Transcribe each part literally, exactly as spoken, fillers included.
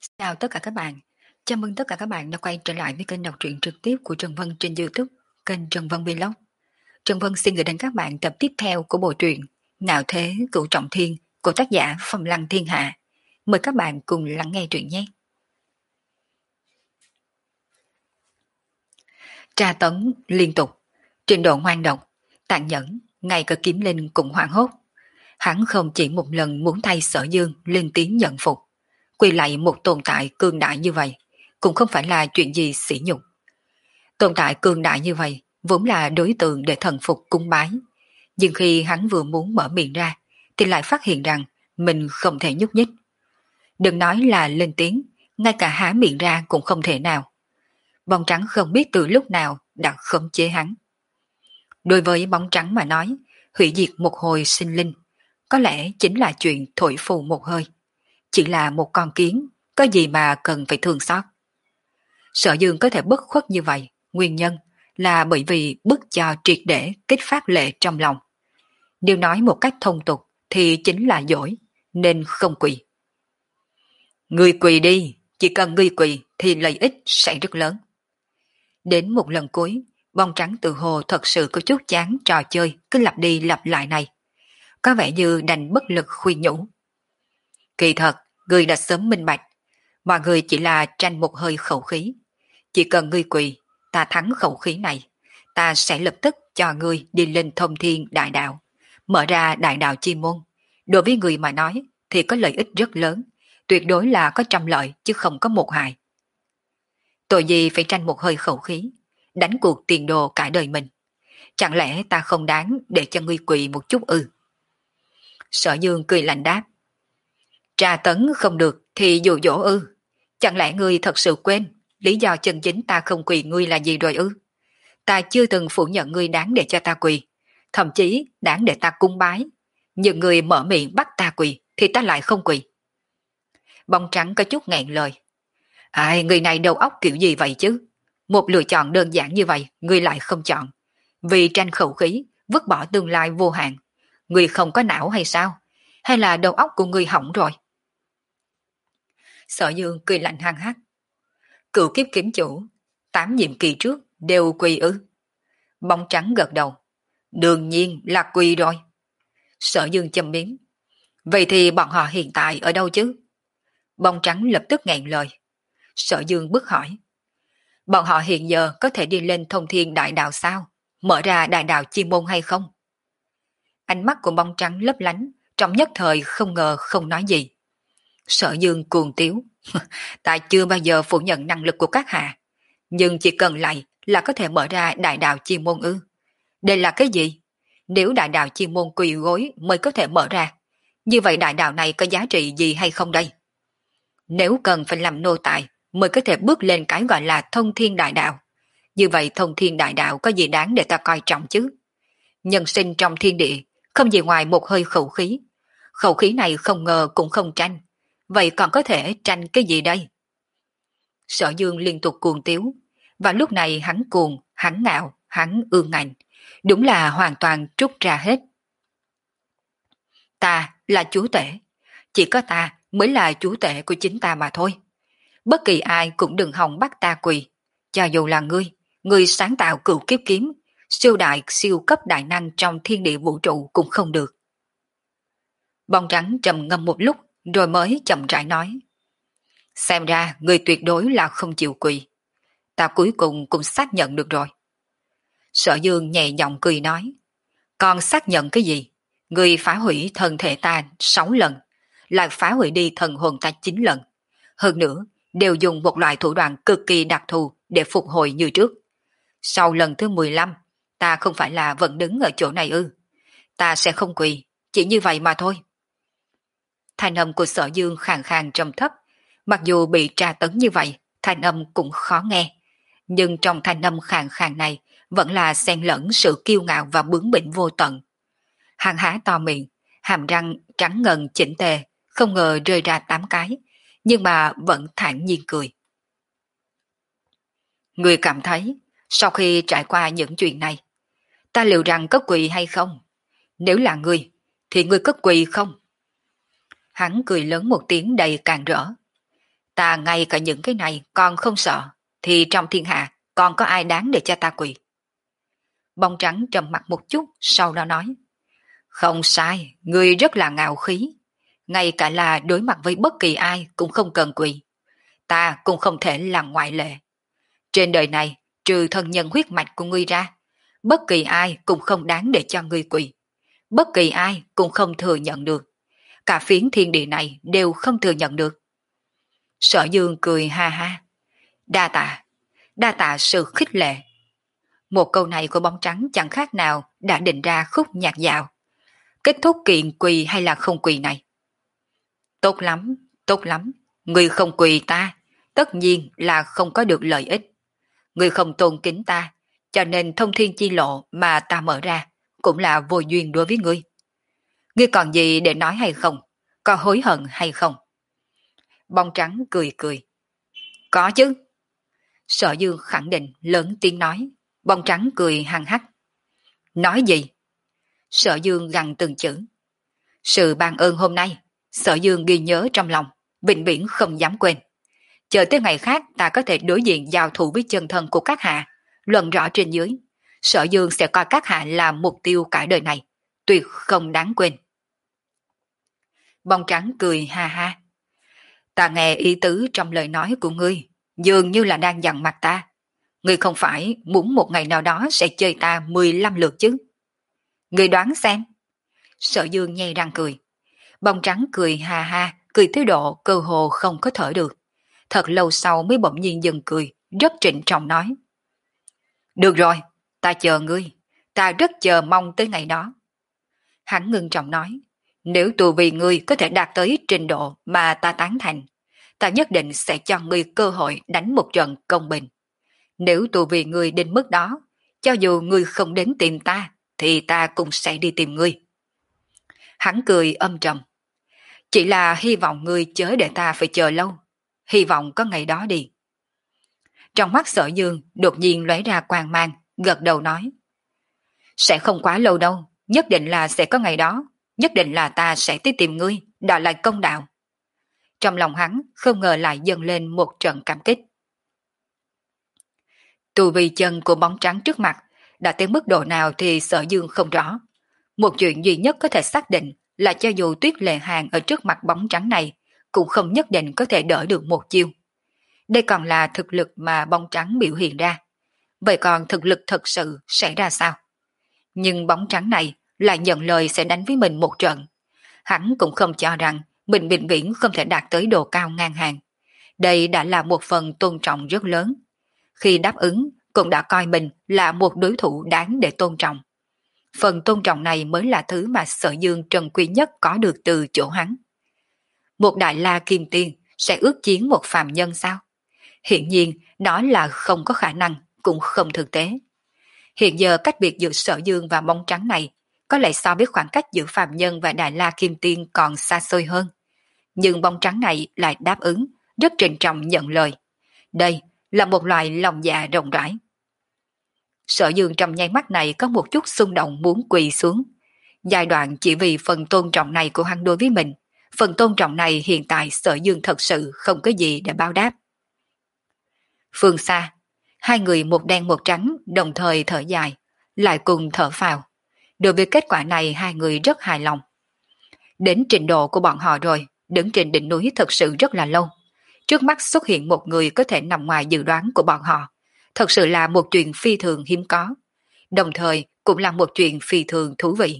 Chào tất cả các bạn. Chào mừng tất cả các bạn đã quay trở lại với kênh đọc truyện trực tiếp của Trần Vân trên YouTube, kênh Trần Vân Vlog. Trần Vân xin gửi đến các bạn tập tiếp theo của bộ truyện Ngạo Thế Cửu Trọng Thiên của tác giả Phong Lăng Thiên Hạ. Mời các bạn cùng lắng nghe truyện nhé. Tra tấn liên tục, trình độ ngoan độc, tàn nhẫn, ngay cả Kiếm Linh cũng hoảng hốt. Hắn không chỉ một lần muốn thay Sở Dương lên tiếng nhận phục, quỳ lại một tồn tại cường đại như vậy cũng không phải là chuyện gì sỉ nhục. Tồn tại cường đại như vậy vốn là đối tượng để thần phục cung bái, nhưng khi hắn vừa muốn mở miệng ra thì lại phát hiện rằng mình không thể nhúc nhích. Đừng nói là lên tiếng, ngay cả há miệng ra cũng không thể nào. Bóng trắng không biết từ lúc nào đã khống chế hắn. Đối với bóng trắng mà nói, hủy diệt một hồi sinh linh có lẽ chính là chuyện thổi phù một hơi. Chỉ là một con kiến, có gì mà cần phải thương xót. Sở Dương có thể bất khuất như vậy, nguyên nhân là bởi vì bức cho triệt để kích phát lệ trong lòng. Nếu nói một cách thông tục thì chính là dỗi, nên không quỳ. Ngươi quỳ đi, chỉ cần ngươi quỳ thì lợi ích sẽ rất lớn. Đến một lần cuối, bông trắng tự hồ thật sự có chút chán trò chơi cứ lặp đi lặp lại này. Có vẻ như đành bất lực khuyên nhủ. Kỳ thật, ngươi đã sớm minh bạch, mọi người chỉ là tranh một hơi khẩu khí. Chỉ cần ngươi quỳ, ta thắng khẩu khí này, ta sẽ lập tức cho ngươi đi lên thông thiên đại đạo, mở ra đại đạo chi môn. Đối với người mà nói thì có lợi ích rất lớn, tuyệt đối là có trăm lợi chứ không có một hại. Tội gì phải tranh một hơi khẩu khí, đánh cuộc tiền đồ cả đời mình. Chẳng lẽ ta không đáng để cho ngươi quỳ một chút ư? Sở Dương cười lạnh đáp. Tra tấn không được thì dụ dỗ ư? Chẳng lẽ ngươi thật sự quên lý do chân chính ta không quỳ ngươi là gì rồi ư? Ta chưa từng phủ nhận ngươi đáng để cho ta quỳ, thậm chí đáng để ta cung bái. Nhưng ngươi mở miệng bắt ta quỳ thì ta lại không quỳ. Bông trắng có chút nghẹn lời. Ai, người này đầu óc kiểu gì vậy chứ? Một lựa chọn đơn giản như vậy ngươi lại không chọn. Vì tranh khẩu khí, vứt bỏ tương lai vô hạn. Ngươi không có não hay sao? Hay là đầu óc của ngươi hỏng rồi? Sở Dương cười lạnh hăng hắc. Cựu kiếp kiếm chủ, tám nhiệm kỳ trước đều quỳ ư? Bóng trắng gật đầu. Đương nhiên là quỳ rồi. Sở Dương châm biếm. Vậy thì bọn họ hiện tại ở đâu chứ? Bóng trắng lập tức nghẹn lời. Sở Dương bức hỏi. Bọn họ hiện giờ có thể đi lên thông thiên đại đạo sao? Mở ra đại đạo chi môn hay không? Ánh mắt của bóng trắng lấp lánh, trong nhất thời không ngờ không nói gì. Sở Dương cuồng tiếu. Ta chưa bao giờ phủ nhận năng lực của các hạ, nhưng chỉ cần lại là có thể mở ra đại đạo chi môn ư? Đây là cái gì? Nếu đại đạo chi môn quỳ gối mới có thể mở ra, như vậy đại đạo này có giá trị gì hay không đây? Nếu cần phải làm nô tài mới có thể bước lên cái gọi là thông thiên đại đạo, như vậy thông thiên đại đạo có gì đáng để ta coi trọng chứ? Nhân sinh trong thiên địa không gì ngoài một hơi khẩu khí. Khẩu khí này không ngờ cũng không tranh. Vậy còn có thể tranh cái gì đây? Sở Dương liên tục cuồng tiếu. Và lúc này hắn cuồng, hắn ngạo, hắn ương ngạnh. Đúng là hoàn toàn trút ra hết. Ta là chúa tể. Chỉ có ta mới là chúa tể của chính ta mà thôi. Bất kỳ ai cũng đừng hòng bắt ta quỳ. Cho dù là ngươi, ngươi sáng tạo cửu kiếp kiếm, siêu đại siêu cấp đại năng trong thiên địa vũ trụ cũng không được. Bông trắng trầm ngâm một lúc rồi mới chậm rãi nói. Xem ra người tuyệt đối là không chịu quỳ. Ta cuối cùng cũng xác nhận được rồi. Sở Dương nhẹ giọng cười nói. Còn xác nhận cái gì? Người phá hủy thân thể ta sáu lần, lại phá hủy đi thần hồn ta chín lần. Hơn nữa, đều dùng một loại thủ đoạn cực kỳ đặc thù để phục hồi như trước. Sau lần thứ mười lăm, ta không phải là vẫn đứng ở chỗ này ư? Ta sẽ không quỳ, chỉ như vậy mà thôi. Thanh âm của Sở Dương khàn khàn trầm thấp, mặc dù bị tra tấn như vậy, thanh âm cũng khó nghe. Nhưng trong thanh âm khàn khàn này vẫn là xen lẫn sự kiêu ngạo và bướng bỉnh vô tận. Hắn há to miệng, hàm răng trắng ngần chỉnh tề, không ngờ rơi ra tám cái, nhưng mà vẫn thản nhiên cười. Người cảm thấy, sau khi trải qua những chuyện này, ta liệu rằng có quỳ hay không? Nếu là người, thì người có quỳ không? Hắn cười lớn một tiếng đầy càng rỡ. Ta ngay cả những cái này còn không sợ, thì trong thiên hạ còn có ai đáng để cho ta quỳ? Bông trắng trầm mặt một chút, sau đó nói. Không sai, ngươi rất là ngạo khí. Ngay cả là đối mặt với bất kỳ ai cũng không cần quỳ. Ta cũng không thể là ngoại lệ. Trên đời này, trừ thân nhân huyết mạch của ngươi ra, bất kỳ ai cũng không đáng để cho ngươi quỳ. Bất kỳ ai cũng không thừa nhận được. Cả phiến thiên địa này đều không thừa nhận được. Sở Dương cười ha ha. Đa tạ, đa tạ sự khích lệ. Một câu này của bóng trắng chẳng khác nào đã định ra khúc nhạc dạo. Kết thúc kiện quỳ hay là không quỳ này? Tốt lắm, tốt lắm. Người không quỳ ta, tất nhiên là không có được lợi ích. Người không tôn kính ta, cho nên thông thiên chi lộ mà ta mở ra cũng là vô duyên đối với ngươi. Ngươi còn gì để nói hay không? Có hối hận hay không? Bông trắng cười cười. Có chứ. Sở Dương khẳng định lớn tiếng nói. Bông trắng cười hăng hắc. Nói gì? Sở Dương gằn từng chữ. Sự ban ơn hôm nay, Sở Dương ghi nhớ trong lòng, vĩnh viễn không dám quên. Chờ tới ngày khác ta có thể đối diện giao thủ với chân thân của các hạ, luận rõ trên dưới. Sở Dương sẽ coi các hạ là mục tiêu cả đời này, tuyệt không đáng quên. Bông trắng cười ha ha. Ta nghe ý tứ trong lời nói của ngươi, dường như là đang dằn mặt ta. Ngươi không phải muốn một ngày nào đó sẽ chơi ta mười lăm lượt chứ? Ngươi đoán xem. Sở Dương nhây răng cười. Bông trắng cười ha ha, cười tới độ cơ hồ không có thở được. Thật lâu sau mới bỗng nhiên dừng cười, rất trịnh trọng nói. Được rồi, ta chờ ngươi, ta rất chờ mong tới ngày đó. Hắn ngưng trọng nói, nếu tu vi ngươi có thể đạt tới trình độ mà ta tán thành, ta nhất định sẽ cho ngươi cơ hội đánh một trận công bình. Nếu tu vi ngươi đến mức đó, cho dù ngươi không đến tìm ta, thì ta cũng sẽ đi tìm ngươi. Hắn cười âm trầm. Chỉ là hy vọng ngươi chớ để ta phải chờ lâu. Hy vọng có ngày đó đi. Trong mắt Sở Dương đột nhiên lóe ra quang mang, gật đầu nói. Sẽ không quá lâu đâu, nhất định là sẽ có ngày đó. Nhất định là ta sẽ tới tìm ngươi, đòi lại công đạo. Trong lòng hắn không ngờ lại dâng lên một trận cảm kích. Tu vi chân của bóng trắng trước mặt đã tới mức độ nào thì Sở Dương không rõ. Một chuyện duy nhất có thể xác định là cho dù Tuyết Lệ Hàng ở trước mặt bóng trắng này cũng không nhất định có thể đỡ được một chiêu. Đây còn là thực lực mà bóng trắng biểu hiện ra. Vậy còn thực lực thật sự sẽ ra sao? Nhưng bóng trắng này lại nhận lời sẽ đánh với mình một trận. Hắn cũng không cho rằng mình vĩnh viễn không thể đạt tới độ cao ngang hàng. Đây đã là một phần tôn trọng rất lớn. Khi đáp ứng cũng đã coi mình là một đối thủ đáng để tôn trọng. Phần tôn trọng này mới là thứ mà Sở Dương trân quý nhất có được từ chỗ hắn. Một đại la kim tiên sẽ ước chiến một phàm nhân sao? Hiện nhiên đó là không có khả năng, cũng không thực tế. Hiện giờ cách biệt giữa Sở Dương và bóng trắng này có lẽ so với khoảng cách giữa phàm nhân và đại la kim tiên còn xa xôi hơn. Nhưng bóng trắng này lại đáp ứng, rất trịnh trọng nhận lời. Đây là một loại lòng dạ rộng rãi. Sở Dương trong nháy mắt này có một chút xung động muốn quỳ xuống. Giai đoạn chỉ vì phần tôn trọng này của hắn đối với mình. Phần tôn trọng này hiện tại Sở Dương thật sự không có gì để báo đáp. Phương xa, hai người một đen một trắng đồng thời thở dài, lại cùng thở phào. Đối với kết quả này hai người rất hài lòng. Đến trình độ của bọn họ rồi, đứng trên đỉnh núi thật sự rất là lâu. Trước mắt xuất hiện một người có thể nằm ngoài dự đoán của bọn họ. Thật sự là một chuyện phi thường hiếm có. Đồng thời cũng là một chuyện phi thường thú vị.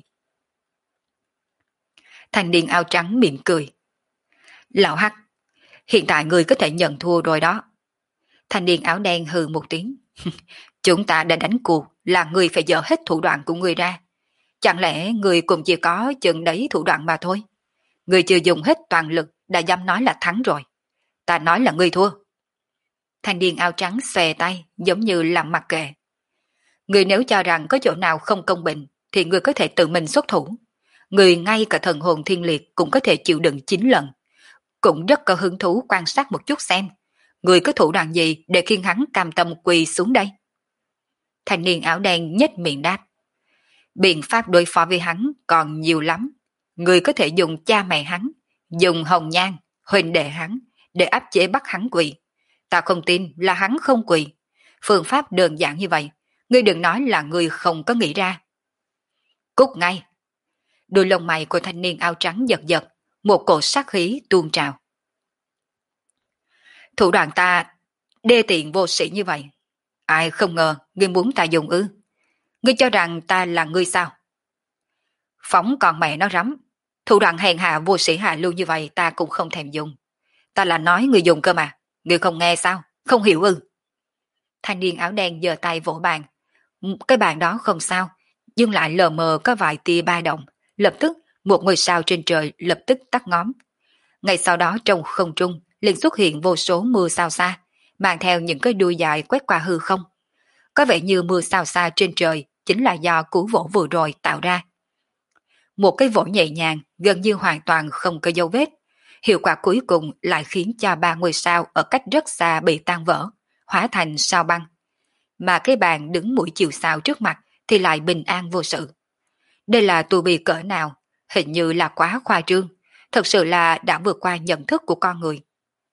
Thanh niên áo trắng mỉm cười. Lão Hắc, hiện tại người có thể nhận thua rồi đó. Thanh niên áo đen hừ một tiếng. Chúng ta đã đánh cuộc là người phải dỡ hết thủ đoạn của người ra. Chẳng lẽ người cũng chỉ có chừng đấy thủ đoạn mà thôi? Người chưa dùng hết toàn lực đã dám nói là thắng rồi. Ta nói là người thua. Thanh niên áo trắng xòe tay giống như làm mặc kệ. Người nếu cho rằng có chỗ nào không công bình thì người có thể tự mình xuất thủ. Người ngay cả thần hồn thiên liệt cũng có thể chịu đựng chín lần. Cũng rất có hứng thú quan sát một chút xem. Người có thủ đoạn gì để khiến hắn cam tâm quỳ xuống đây? Thanh niên áo đen nhếch miệng đáp. Biện pháp đối phó với hắn còn nhiều lắm. Người có thể dùng cha mẹ hắn, dùng hồng nhan, huynh đệ hắn, để áp chế bắt hắn quỳ. Ta không tin là hắn không quỳ. Phương pháp đơn giản như vậy, ngươi đừng nói là ngươi không có nghĩ ra. Cút ngay. Đôi lông mày của thanh niên áo trắng giật giật, một cổ sát khí tuôn trào. Thủ đoạn ta đê tiện vô sĩ như vậy. Ai không ngờ ngươi muốn ta dùng ư? Ngươi cho rằng ta là ngươi sao? Phóng còn mẹ nó rắm. Thủ đoạn hèn hạ vô sĩ hạ lưu như vậy ta cũng không thèm dùng. Ta là nói ngươi dùng cơ mà. Ngươi không nghe sao? Không hiểu ư? Thanh niên áo đen giơ tay vỗ bàn. Cái bàn đó không sao, nhưng lại lờ mờ có vài tia ba động. Lập tức một ngôi sao trên trời lập tức tắt ngóm. Ngay sau đó trong không trung liền xuất hiện vô số mưa sao xa, mang theo những cái đuôi dài quét qua hư không. Có vẻ như mưa sao xa trên trời chính là do cú vỗ vừa rồi tạo ra. Một cái vỗ nhẹ nhàng, gần như hoàn toàn không có dấu vết. Hiệu quả cuối cùng lại khiến cho ba ngôi sao ở cách rất xa bị tan vỡ, hóa thành sao băng. Mà cái bàn đứng mũi chiều sao trước mặt thì lại bình an vô sự. Đây là tu vi cỡ nào? Hình như là quá khoa trương, thật sự là đã vượt qua nhận thức của con người.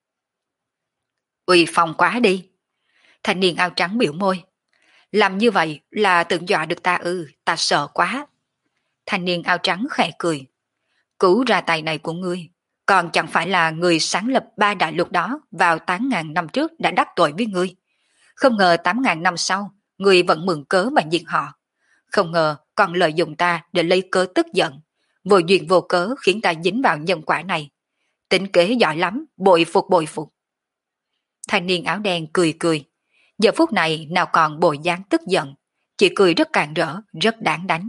Uy phong quá đi. Thanh niên áo trắng biểu môi. Làm như vậy là tự dọa được ta ư, ta sợ quá. Thanh niên áo trắng khẽ cười. Cứu ra tay này của ngươi, còn chẳng phải là người sáng lập ba đại lục đó vào tám ngàn năm trước đã đắc tội với ngươi. Không ngờ tám ngàn năm sau, ngươi vẫn mượn cớ mà diệt họ. Không ngờ còn lợi dụng ta để lấy cớ tức giận. Vô duyên vô cớ khiến ta dính vào nhân quả này. Tính kế giỏi lắm, bội phục bội phục. Thanh niên áo đen cười cười. Giờ phút này nào còn bộ dáng tức giận, chỉ cười rất càn rỡ, rất đáng đánh.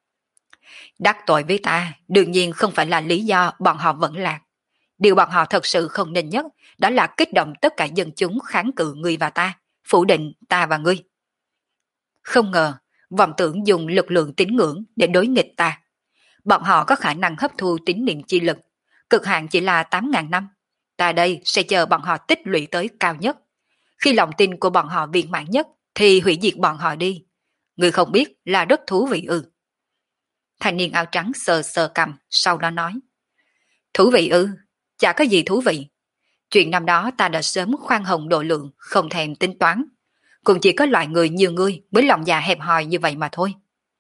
Đắc tội với ta, đương nhiên không phải là lý do bọn họ vẫn lạc. Điều bọn họ thật sự không nên nhất, đó là kích động tất cả dân chúng kháng cự ngươi và ta, phủ định ta và ngươi. Không ngờ, vọng tưởng dùng lực lượng tín ngưỡng để đối nghịch ta. Bọn họ có khả năng hấp thu tín niệm chi lực, cực hạn chỉ là tám ngàn năm. Ta đây sẽ chờ bọn họ tích lũy tới cao nhất. Khi lòng tin của bọn họ viên mãn nhất, thì hủy diệt bọn họ đi. Ngươi không biết là rất thú vị ư. Thanh niên áo trắng sờ sờ cầm, sau đó nói. Thú vị ư, chả có gì thú vị. Chuyện năm đó ta đã sớm khoan hồng độ lượng, không thèm tính toán. Cũng chỉ có loại người như ngươi mới lòng dạ hẹp hòi như vậy mà thôi.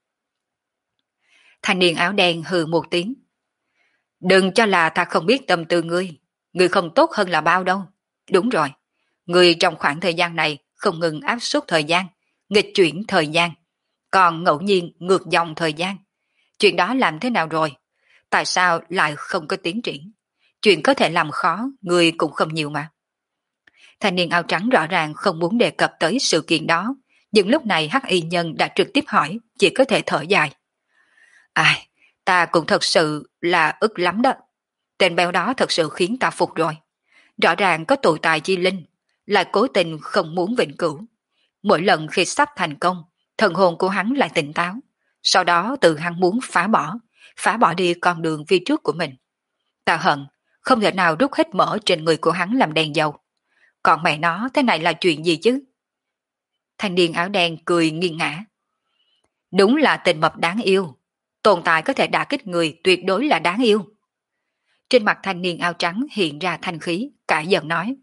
Thanh niên áo đen hừ một tiếng. Đừng cho là ta không biết tâm tư ngươi. Ngươi không tốt hơn là bao đâu. Đúng rồi. Ngươi trong khoảng thời gian này không ngừng áp suất thời gian, nghịch chuyển thời gian, còn ngẫu nhiên ngược dòng thời gian. Chuyện đó làm thế nào rồi? Tại sao lại không có tiến triển? Chuyện có thể làm khó, ngươi cũng không nhiều mà. Thanh niên áo trắng rõ ràng không muốn đề cập tới sự kiện đó, nhưng lúc này hắc y nhân đã trực tiếp hỏi, chỉ có thể thở dài. Ai, ta cũng thật sự là ức lắm đó. Tên béo đó thật sự khiến ta phục rồi. Rõ ràng có tụ tài chi linh, lại cố tình không muốn vĩnh cửu. Mỗi lần khi sắp thành công, thần hồn của hắn lại tỉnh táo. Sau đó tự hắn muốn phá bỏ, phá bỏ đi con đường phía trước của mình. Ta hận, không thể nào rút hết mỡ trên người của hắn làm đèn dầu. Còn mẹ nó thế này là chuyện gì chứ? Thanh niên áo đen cười nghiêng ngã. Đúng là tình mập đáng yêu. Tồn tại có thể đả kích người tuyệt đối là đáng yêu. Trên mặt thanh niên áo trắng hiện ra thanh khí, cả giận nói.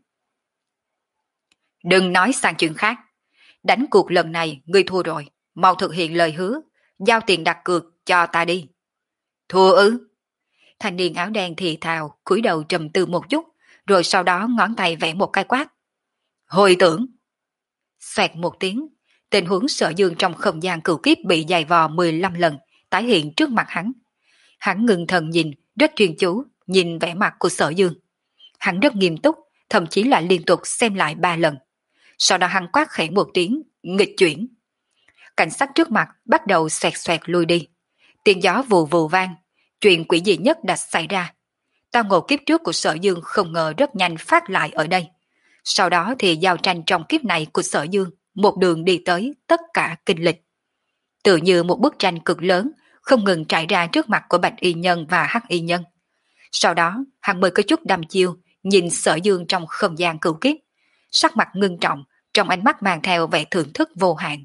Đừng nói sang chuyện khác. Đánh cuộc lần này ngươi thua rồi, mau thực hiện lời hứa, giao tiền đặt cược cho ta đi. Thua ư? Thanh niên áo đen thì thào, cúi đầu trầm tư một chút, rồi sau đó ngón tay vẽ một cái quát. Hồi tưởng. Xoẹt một tiếng, tình huống Sở Dương trong không gian cửu kiếp bị dày vò mười lăm lần, tái hiện trước mặt hắn. Hắn ngừng thần nhìn, rất chuyên chú, nhìn vẻ mặt của Sở Dương. Hắn rất nghiêm túc, thậm chí là liên tục xem lại ba lần. Sau đó hắn quát khẽ một tiếng, nghịch chuyển. Cảnh sắc trước mặt bắt đầu xoẹt xoẹt lui đi. Tiếng gió vù vù vang, chuyện quỷ dị nhất đã xảy ra. Tao ngộ kiếp trước của Sở Dương không ngờ rất nhanh phát lại ở đây. Sau đó thì giao tranh trong kiếp này của Sở Dương một đường đi tới tất cả kinh lịch. Tự như một bức tranh cực lớn không ngừng trải ra trước mặt của Bạch Y Nhân và Hắc Y Nhân. Sau đó hắn mới có chút đăm chiêu nhìn Sở Dương trong không gian cửu kiếp, sắc mặt ngưng trọng, trong ánh mắt mang theo vẻ thưởng thức vô hạn.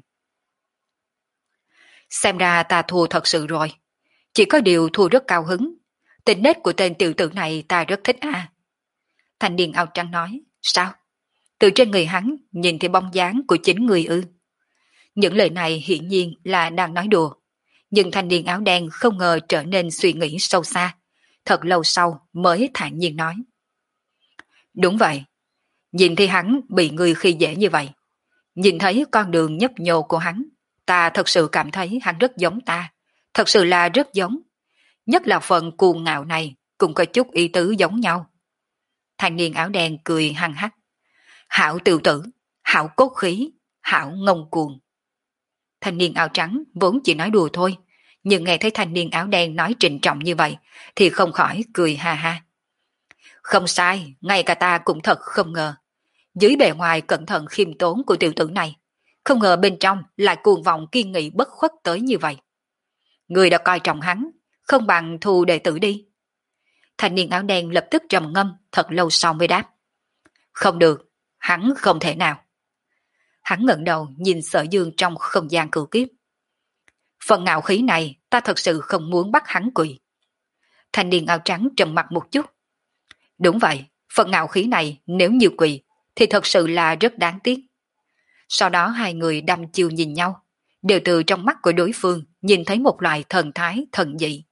Xem ra ta thua thật sự rồi. Chỉ có điều thua rất cao hứng. Tình nết của tên tiểu tử này ta rất thích à. Thanh niên áo trắng nói, sao? Từ trên người hắn nhìn thấy bóng dáng của chính người ư? Những lời này hiển nhiên là đang nói đùa. Nhưng thanh niên áo đen không ngờ trở nên suy nghĩ sâu xa. Thật lâu sau mới thản nhiên nói. Đúng vậy. Nhìn thấy hắn bị người khi dễ như vậy. Nhìn thấy con đường nhấp nhô của hắn. Ta thật sự cảm thấy hắn rất giống ta. Thật sự là rất giống. Nhất là phần cuồng ngạo này cũng có chút ý tứ giống nhau. Thanh niên áo đen cười hăng hắc. Hảo tự tử, hảo cốt khí, hảo ngông cuồng. Thanh niên áo trắng vốn chỉ nói đùa thôi, nhưng nghe thấy thanh niên áo đen nói trịnh trọng như vậy, thì không khỏi cười ha ha. Không sai, ngay cả ta cũng thật không ngờ. Dưới bề ngoài cẩn thận khiêm tốn của tiểu tử này, không ngờ bên trong lại cuồng vọng kiên nghị bất khuất tới như vậy. Người đã coi trọng hắn, không bằng thu đệ tử đi. Thanh niên áo đen lập tức trầm ngâm, thật lâu sau mới đáp. Không được, hắn không thể nào. Hắn ngẩng đầu nhìn Sở Dương trong không gian cửu kiếp. Phần ngạo khí này ta thật sự không muốn bắt hắn quỳ. Thanh niên áo trắng trầm mặt một chút. Đúng vậy, phần ngạo khí này nếu như quỳ thì thật sự là rất đáng tiếc. Sau đó hai người đăm chiêu nhìn nhau, đều từ trong mắt của đối phương nhìn thấy một loại thần thái thần dị.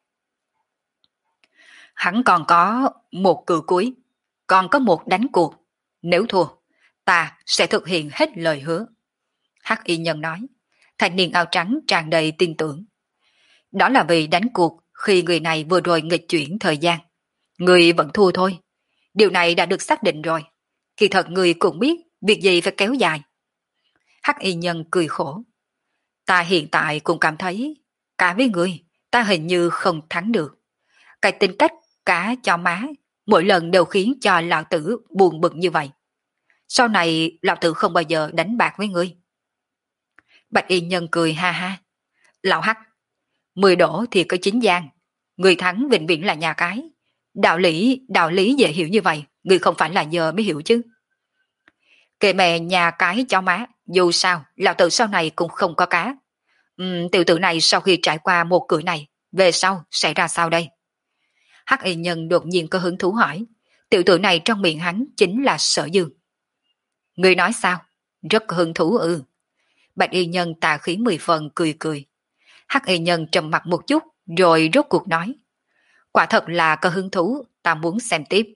Hắn còn có một cử cuối, còn có một đánh cuộc. Nếu thua, ta sẽ thực hiện hết lời hứa. Hắc y nhân nói. Thanh niên áo trắng tràn đầy tin tưởng. Đó là vì đánh cuộc khi người này vừa rồi nghịch chuyển thời gian. Người vẫn thua thôi. Điều này đã được xác định rồi. Kỳ thật người cũng biết việc gì phải kéo dài. Hắc y nhân cười khổ. Ta hiện tại cũng cảm thấy cả với người ta hình như không thắng được. Cái tính cách cá cho má mỗi lần đều khiến cho lão tử buồn bực như vậy. Sau này lão tử không bao giờ đánh bạc với ngươi. Bạch y nhân cười ha ha. Lão Hắc, mười đổ thì có chín giang. Người thắng vĩnh viễn là nhà cái. Đạo lý, đạo lý dễ hiểu như vậy, người không phải là giờ mới hiểu chứ. Kệ mẹ nhà cái cho má, dù sao, lão tử sau này cũng không có cá. Uhm, tiểu tử này sau khi trải qua một cửa này, về sau sẽ ra sao đây? Hắc y nhân đột nhiên có hứng thú hỏi. Tiểu tử này trong miệng hắn chính là Sở Dương. Người nói sao? Rất có hứng thú ư. Bạch y nhân tà khí mười phần cười cười. Hắc y nhân trầm mặt một chút rồi rốt cuộc nói. Quả thật là có hứng thú, ta muốn xem tiếp.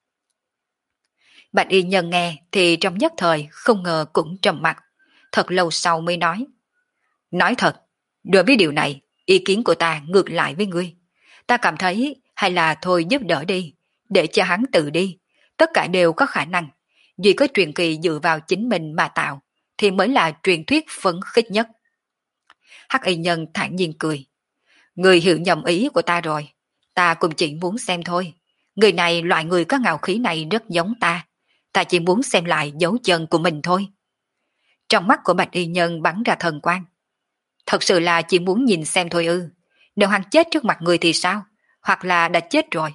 Bạch y nhân nghe thì trong nhất thời không ngờ cũng trầm mặt. Thật lâu sau mới nói. Nói thật, đối với điều này, ý kiến của ta ngược lại với ngươi. Ta cảm thấy hay là thôi giúp đỡ đi, để cho hắn tự đi. Tất cả đều có khả năng. Duy có truyền kỳ dựa vào chính mình mà tạo, thì mới là truyền thuyết phấn khích nhất. Hắc y nhân thản nhiên cười. Người hiểu nhầm ý của ta rồi. Ta cũng chỉ muốn xem thôi. Người này, loại người có ngạo khí này rất giống ta. Ta chỉ muốn xem lại dấu chân của mình thôi. Trong mắt của Bạch y nhân bắn ra thần quang. Thật sự là chỉ muốn nhìn xem thôi ư. Nếu hắn chết trước mặt người thì sao? Hoặc là đã chết rồi.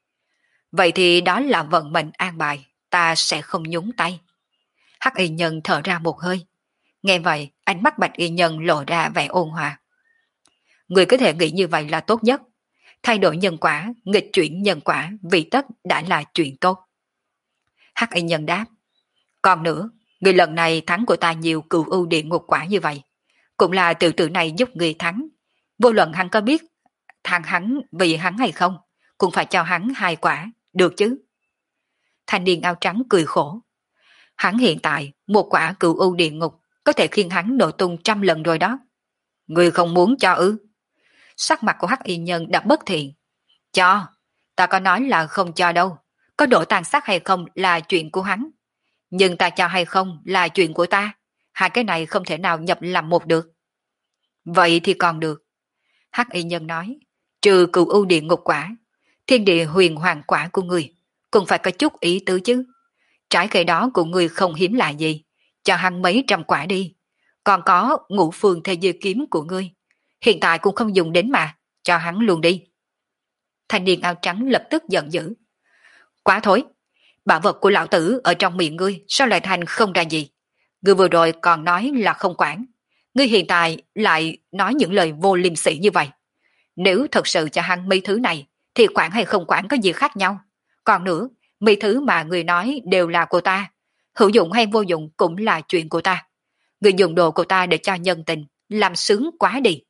Vậy thì đó là vận mệnh an bài. Ta sẽ không nhúng tay. Hắc y nhân thở ra một hơi. Nghe vậy, ánh mắt Bạch y nhân lộ ra vẻ ôn hòa. Người có thể nghĩ như vậy là tốt nhất. Thay đổi nhân quả, nghịch chuyển nhân quả vì tất đã là chuyện tốt. Hắc y nhân đáp. Còn nữa, người lần này thắng của ta nhiều cửu ưu địa ngục quả như vậy. Cũng là tiểu tử này giúp người thắng. Vô luận hắn có biết thằng hắn vì hắn hay không, cũng phải cho hắn hai quả, được chứ? Thanh niên áo trắng cười khổ. Hắn hiện tại, một quả cửu ưu địa ngục có thể khiến hắn nổ tung trăm lần rồi đó. Người không muốn cho ư? Sắc mặt của Hắc y nhân đã bất thiện. Cho, ta có nói là không cho đâu. Có đổ tàn sát hay không là chuyện của hắn. Nhưng ta cho hay không là chuyện của ta. Hai cái này không thể nào nhập làm một được. Vậy thì còn được. Hắc y nhân nói, trừ cửu ưu địa ngục quả, thiên địa huyền hoàng quả của người, cũng phải có chút ý tứ chứ. Trái cây đó của người không hiếm lạ gì, cho hắn mấy trăm quả đi. Còn có ngũ phương thế giới kiếm của ngươi, hiện tại cũng không dùng đến mà, cho hắn luôn đi. Thanh niên áo trắng lập tức giận dữ. Quá thối, bảo vật của lão tử ở trong miệng ngươi sao lại thành không ra gì. Ngươi vừa rồi còn nói là không quản, ngươi hiện tại lại nói những lời vô liêm sỉ như vậy. Nếu thật sự cho hắn mấy thứ này, thì quản hay không quản có gì khác nhau. Còn nữa, Mấy thứ mà người nói đều là của ta, hữu dụng hay vô dụng cũng là chuyện của ta. Người dùng đồ của ta để cho nhân tình, làm sướng quá đi.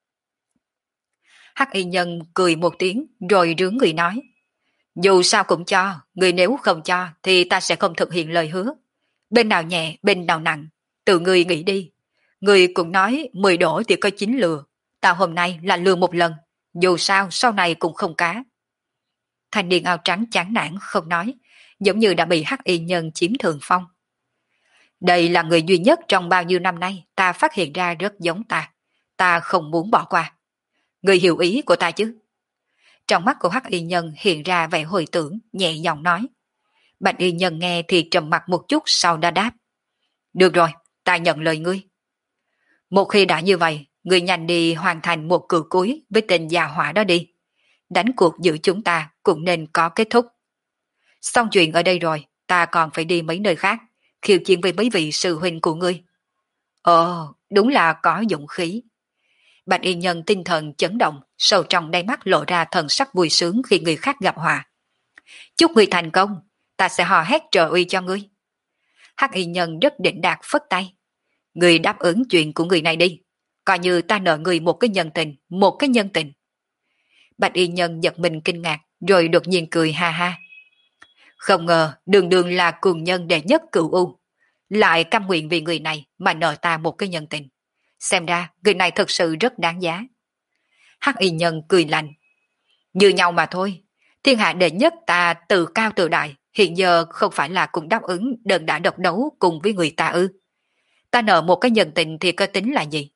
Hắc y nhân cười một tiếng rồi rướng người nói. Dù sao cũng cho, người nếu không cho thì ta sẽ không thực hiện lời hứa. Bên nào nhẹ, bên nào nặng, tự người nghĩ đi. Người cũng nói mười đổ thì có chín lừa, ta hôm nay là lừa một lần, dù sao sau này cũng không cá. Thanh niên áo trắng chán nản không nói, giống như đã bị hắc y nhân chiếm thượng phong. Đây là người duy nhất trong bao nhiêu năm nay ta phát hiện ra rất giống ta, ta không muốn bỏ qua. Người hiểu ý của ta chứ? Trong mắt của hắc y nhân hiện ra vẻ hồi tưởng, nhẹ giọng nói. Bạch y nhân nghe thì trầm mặt một chút sau đã đáp. Được rồi, ta nhận lời ngươi. Một khi đã như vậy, ngươi nhanh đi hoàn thành một cử cuối với tên già hỏa đó đi. Đánh cuộc giữa chúng ta cũng nên có kết thúc. Xong chuyện ở đây rồi, ta còn phải đi mấy nơi khác, khiêu chiến với mấy vị sư huynh của ngươi. Ồ, đúng là có dũng khí. Bạch y nhân tinh thần chấn động, sâu trong đáy mắt lộ ra thần sắc vui sướng khi người khác gặp họa. Chúc ngươi thành công, ta sẽ hò hét trợ uy cho ngươi. Hắc y nhân rất đỉnh đạt phất tay. Ngươi đáp ứng chuyện của người này đi, coi như ta nợ người một cái nhân tình, một cái nhân tình. Bạch y nhân giật mình kinh ngạc, rồi đột nhiên cười ha ha. Không ngờ đường đường là cường nhân đệ nhất cửu u, lại cam nguyện vì người này mà nợ ta một cái nhân tình. Xem ra người này thật sự rất đáng giá. Hắc y nhân cười lạnh. Như nhau mà thôi, thiên hạ đệ nhất ta tự cao tự đại, hiện giờ không phải là cùng đáp ứng đơn đã độc đấu cùng với người ta ư. Ta nợ một cái nhân tình thì có tính là gì?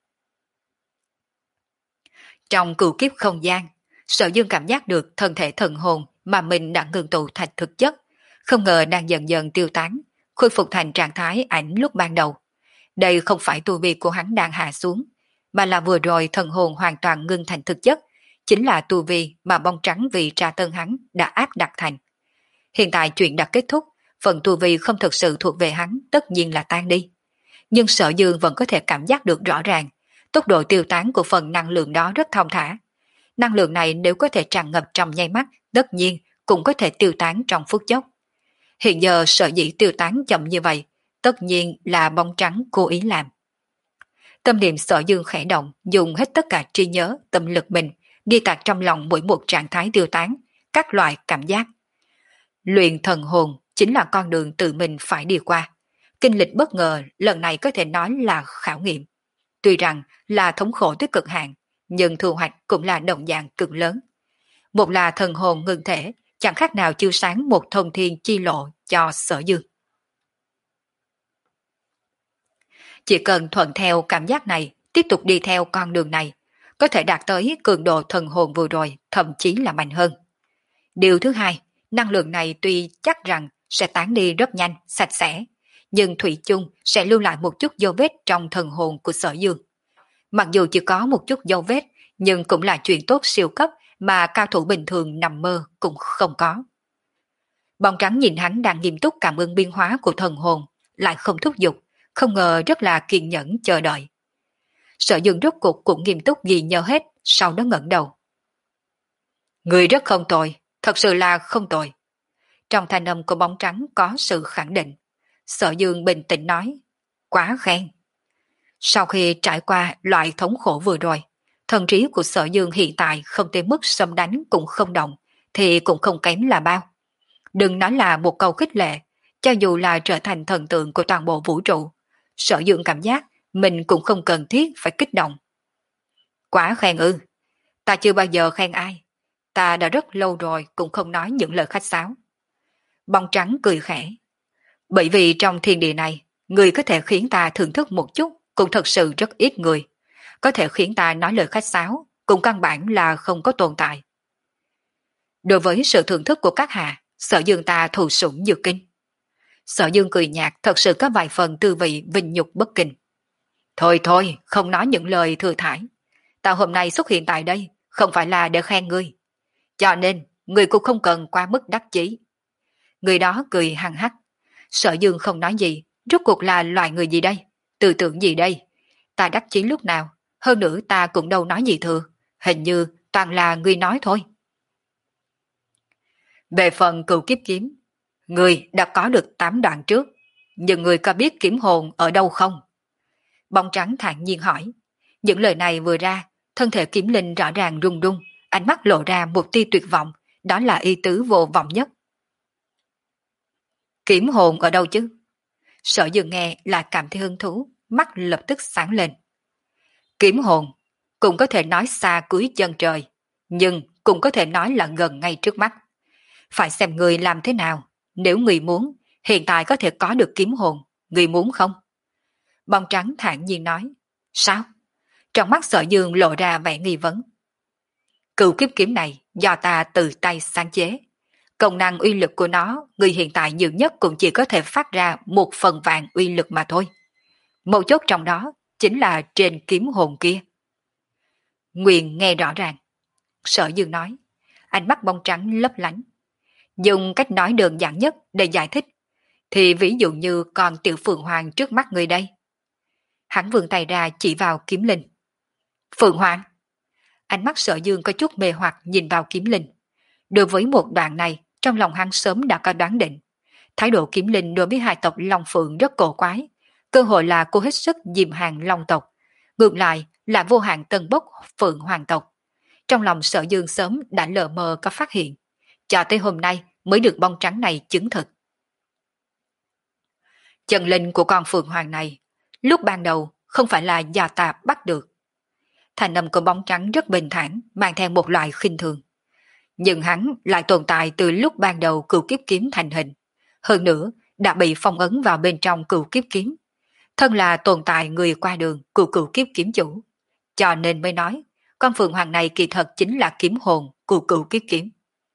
Trong cửu kiếp không gian, Sở Dương cảm giác được thân thể thần hồn mà mình đã ngưng tụ thành thực chất, không ngờ đang dần dần tiêu tán, khôi phục thành trạng thái ảnh lúc ban đầu. Đây không phải tu vi của hắn đang hạ xuống, mà là vừa rồi thần hồn hoàn toàn ngưng thành thực chất, chính là tu vi mà bông trắng vì tra tân hắn đã áp đặt thành. Hiện tại chuyện đã kết thúc, phần tu vi không thực sự thuộc về hắn tất nhiên là tan đi. Nhưng Sở Dương vẫn có thể cảm giác được rõ ràng, tốc độ tiêu tán của phần năng lượng đó rất thong thả. Năng lượng này nếu có thể tràn ngập trong nháy mắt, tất nhiên cũng có thể tiêu tán trong phút chốc. Hiện giờ sở dĩ tiêu tán chậm như vậy, tất nhiên là bóng trắng cố ý làm. Tâm niệm Sở Dương khẽ động, dùng hết tất cả trí nhớ, tâm lực mình, ghi tạc trong lòng mỗi một trạng thái tiêu tán, các loại cảm giác. Luyện thần hồn chính là con đường tự mình phải đi qua. Kinh lịch bất ngờ lần này có thể nói là khảo nghiệm. Tuy rằng là thống khổ tới cực hạn, nhưng thu hoạch cũng là đồng dạng cực lớn. Một là thần hồn ngưng thể, chẳng khác nào chiếu sáng một thông thiên chi lộ cho Sở Dương. Chỉ cần thuận theo cảm giác này, tiếp tục đi theo con đường này, có thể đạt tới cường độ thần hồn vừa rồi, thậm chí là mạnh hơn. Điều thứ hai, năng lượng này tuy chắc rằng sẽ tán đi rất nhanh, sạch sẽ, nhưng thủy chung sẽ lưu lại một chút dấu vết trong thần hồn của Sở Dương. Mặc dù chỉ có một chút dấu vết, nhưng cũng là chuyện tốt siêu cấp mà cao thủ bình thường nằm mơ cũng không có. Bóng trắng nhìn hắn đang nghiêm túc cảm ứng biến hóa của thần hồn, lại không thúc giục, không ngờ rất là kiên nhẫn chờ đợi. Sở Dương rốt cuộc cũng nghiêm túc ghi nhớ hết, sau đó ngẩng đầu. Người rất không tồi, thật sự là không tồi. Trong thanh âm của bóng trắng có sự khẳng định. Sở Dương bình tĩnh nói, quá khen. Sau khi trải qua loại thống khổ vừa rồi, thần trí của Sở Dương hiện tại không tới mức xâm đánh cũng không động, thì cũng không kém là bao. Đừng nói là một câu khích lệ, cho dù là trở thành thần tượng của toàn bộ vũ trụ, Sở Dương cảm giác mình cũng không cần thiết phải kích động. Quá khen ư, ta chưa bao giờ khen ai, ta đã rất lâu rồi cũng không nói những lời khách sáo. Bông trắng cười khẽ. Bởi vì trong thiên địa này, người có thể khiến ta thưởng thức một chút cũng thật sự rất ít người. Có thể khiến ta nói lời khách sáo cũng căn bản là không có tồn tại. Đối với sự thưởng thức của các hạ, Sở Dương ta thù sủng nhược kinh. Sở Dương cười nhạt thật sự có vài phần tư vị vinh nhục bất kinh. Thôi thôi, không nói những lời thừa thải. Ta hôm nay xuất hiện tại đây không phải là để khen ngươi. Cho nên, ngươi cũng không cần quá mức đắc chí. Người đó cười hằng hắc. Sở Dương không nói gì, rốt cuộc là loài người gì đây? Tư tưởng gì đây? Ta đắc chí lúc nào? Hơn nữa ta cũng đâu nói gì thừa. Hình như toàn là ngươi nói thôi. Về phần cửu kiếp kiếm, Người đã có được tám đoạn trước, nhưng người có biết kiếm hồn ở đâu không? Bóng trắng thản nhiên hỏi. Những lời này vừa ra, thân thể kiếm linh rõ ràng rung rung, ánh mắt lộ ra một tia tuyệt vọng, đó là ý tứ vô vọng nhất. Kiếm hồn ở đâu chứ? Sở Dương nghe là cảm thấy hứng thú, mắt lập tức sáng lên. Kiếm hồn cũng có thể nói xa cuối chân trời, nhưng cũng có thể nói là gần ngay trước mắt. Phải xem người làm thế nào, nếu người muốn, hiện tại có thể có được kiếm hồn, người muốn không? Bông trắng thản nhiên nói. Sao? Trong mắt Sở Dương lộ ra vẻ nghi vấn. Cửu kiếp kiếm này do ta từ tay sáng chế. Công năng uy lực của nó, người hiện tại nhiều nhất cũng chỉ có thể phát ra một phần vạn uy lực mà thôi. Mấu chốt trong đó chính là trên kiếm hồn kia. Nguyên nghe rõ ràng. Sở Dương nói. Ánh mắt bông trắng lấp lánh. Dùng cách nói đơn giản nhất để giải thích. Thì ví dụ như con tiểu phượng hoàng trước mắt người đây. Hắn vươn tay ra chỉ vào kiếm linh. Phượng hoàng. Ánh mắt Sở Dương có chút mê hoặc nhìn vào kiếm linh. Đối với một đoạn này, trong lòng hắn sớm đã có đoán định. Thái độ kiếm linh đối với hai tộc Long Phượng rất cổ quái. Cơ hội là cô hết sức dìm hàng Long tộc. Ngược lại là vô hạn tân bốc Phượng Hoàng tộc. Trong lòng Sở Dương sớm đã lờ mờ có phát hiện. Cho tới hôm nay mới được bông trắng này chứng thực. Chân linh của con Phượng Hoàng này, lúc ban đầu không phải là do ta bắt được. Thành âm của bóng trắng rất bình thản, mang theo một loại khinh thường. Nhưng hắn lại tồn tại từ lúc ban đầu cửu kiếp kiếm thành hình. Hơn nữa, đã bị phong ấn vào bên trong cửu kiếp kiếm. Thân là tồn tại người qua đường của cửu kiếp kiếm chủ. Cho nên mới nói, con Phượng Hoàng này kỳ thật chính là kiếm hồn của cửu kiếp kiếm.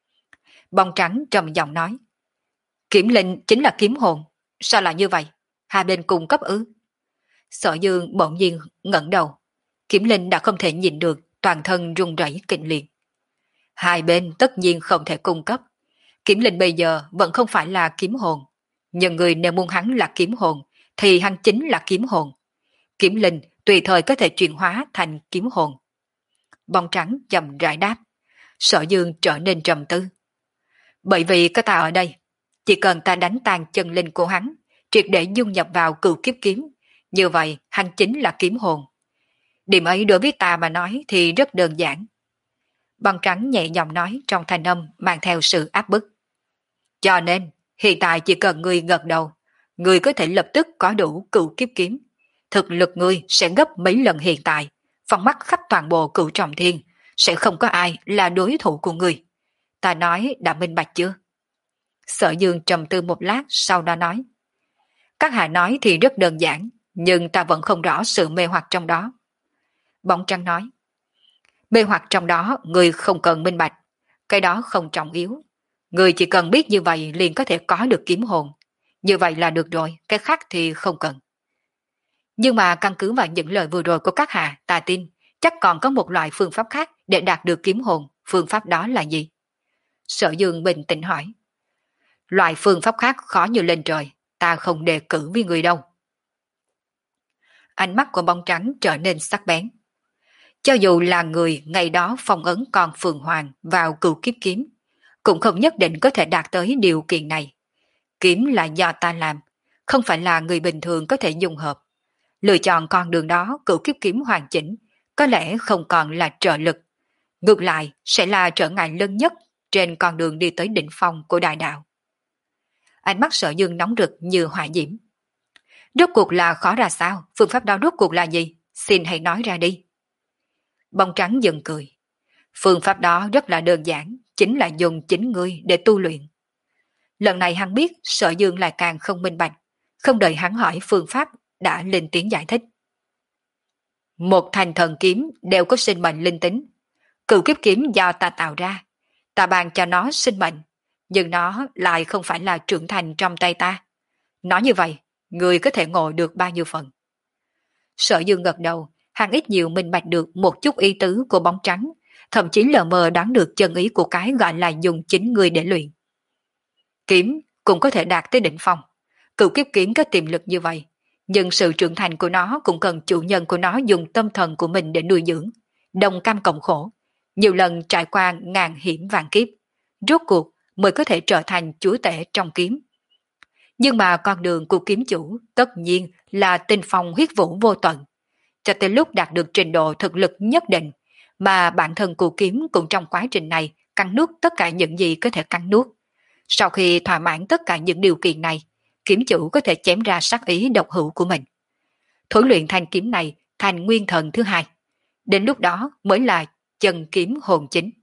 Bông trắng trầm giọng nói. Kiếm linh chính là kiếm hồn. Sao lại như vậy? Hai bên cùng cấp ư? Sở Dương bỗng nhiên ngẩng đầu. Kiếm linh đã không thể nhìn được, toàn thân run rẩy kịch liệt. Hai bên tất nhiên không thể cung cấp. Kiếm linh bây giờ vẫn không phải là kiếm hồn. Nhưng người nếu muốn hắn là kiếm hồn, thì hắn chính là kiếm hồn. Kiếm linh tùy thời có thể chuyển hóa thành kiếm hồn. Bông trắng chậm rãi đáp. Sở Dương trở nên trầm tư. Bởi vì có ta ở đây, chỉ cần ta đánh tan chân linh của hắn, triệt để dung nhập vào cửu kiếp kiếm, như vậy hắn chính là kiếm hồn. Điểm ấy đối với ta mà nói thì rất đơn giản. Băng trắng nhẹ giọng nói trong thanh âm mang theo sự áp bức. Cho nên, hiện tại chỉ cần ngươi gật đầu, ngươi có thể lập tức có đủ cửu kiếp kiếm. Thực lực ngươi sẽ gấp mấy lần hiện tại, phong mắt khắp toàn bộ cửu trọng thiên, sẽ không có ai là đối thủ của ngươi. Ta nói đã minh bạch chưa? Sở Dương trầm tư một lát sau đó nói. Các hạ nói thì rất đơn giản, nhưng ta vẫn không rõ sự mê hoặc trong đó. Bóng trăng nói. Mê hoặc trong đó người không cần minh bạch, cái đó không trọng yếu. Người chỉ cần biết như vậy liền có thể có được kiếm hồn. Như vậy là được rồi, cái khác thì không cần. Nhưng mà căn cứ vào những lời vừa rồi của các hạ, ta tin chắc còn có một loại phương pháp khác để đạt được kiếm hồn. Phương pháp đó là gì? Sở Dương bình tĩnh hỏi. Loại phương pháp khác khó như lên trời, ta không đề cử với người đâu. Ánh mắt của bông trắng trở nên sắc bén. Cho dù là người ngày đó phong ấn con Phượng Hoàng vào cửu kiếp kiếm, cũng không nhất định có thể đạt tới điều kiện này. Kiếm là do ta làm, không phải là người bình thường có thể dùng hợp. Lựa chọn con đường đó cửu kiếp kiếm hoàn chỉnh, có lẽ không còn là trợ lực. Ngược lại sẽ là trở ngại lớn nhất trên con đường đi tới đỉnh phong của đại đạo. Ánh mắt Sở Dương nóng rực như hỏa diễm. Rốt cuộc là khó ra sao? Phương pháp đó rốt cuộc là gì? Xin hãy nói ra đi. Bông trắng dần cười. Phương pháp đó rất là đơn giản, chính là dùng chính ngươi để tu luyện. Lần này hắn biết Sở Dương lại càng không minh bạch, không đợi hắn hỏi phương pháp đã lên tiếng giải thích. Một thành thần kiếm đều có sinh mệnh linh tính. Cửu kiếp kiếm do ta tạo ra, ta ban cho nó sinh mệnh, nhưng nó lại không phải là trưởng thành trong tay ta. Nói như vậy, người có thể ngộ được bao nhiêu phần? Sở Dương gật đầu, hắn ít nhiều minh bạch được một chút ý tứ của bóng trắng, thậm chí lờ mờ đoán được chân ý của cái gọi là dùng chính người để luyện. Kiếm cũng có thể đạt tới đỉnh phong. Cửu kiếp kiếm có tiềm lực như vậy, nhưng sự trưởng thành của nó cũng cần chủ nhân của nó dùng tâm thần của mình để nuôi dưỡng, đồng cam cộng khổ, nhiều lần trải qua ngàn hiểm vạn kiếp. Rốt cuộc mới có thể trở thành chúa tể trong kiếm. Nhưng mà con đường của kiếm chủ tất nhiên là tinh phong huyết vũ vô tận. Cho tới lúc đạt được trình độ thực lực nhất định, mà bản thân của kiếm cũng trong quá trình này cắn nuốt tất cả những gì có thể cắn nuốt. Sau khi thỏa mãn tất cả những điều kiện này, kiếm chủ có thể chém ra sát ý độc hữu của mình. Thối luyện thanh kiếm này thành nguyên thần thứ hai. Đến lúc đó mới là chân kiếm hồn chính.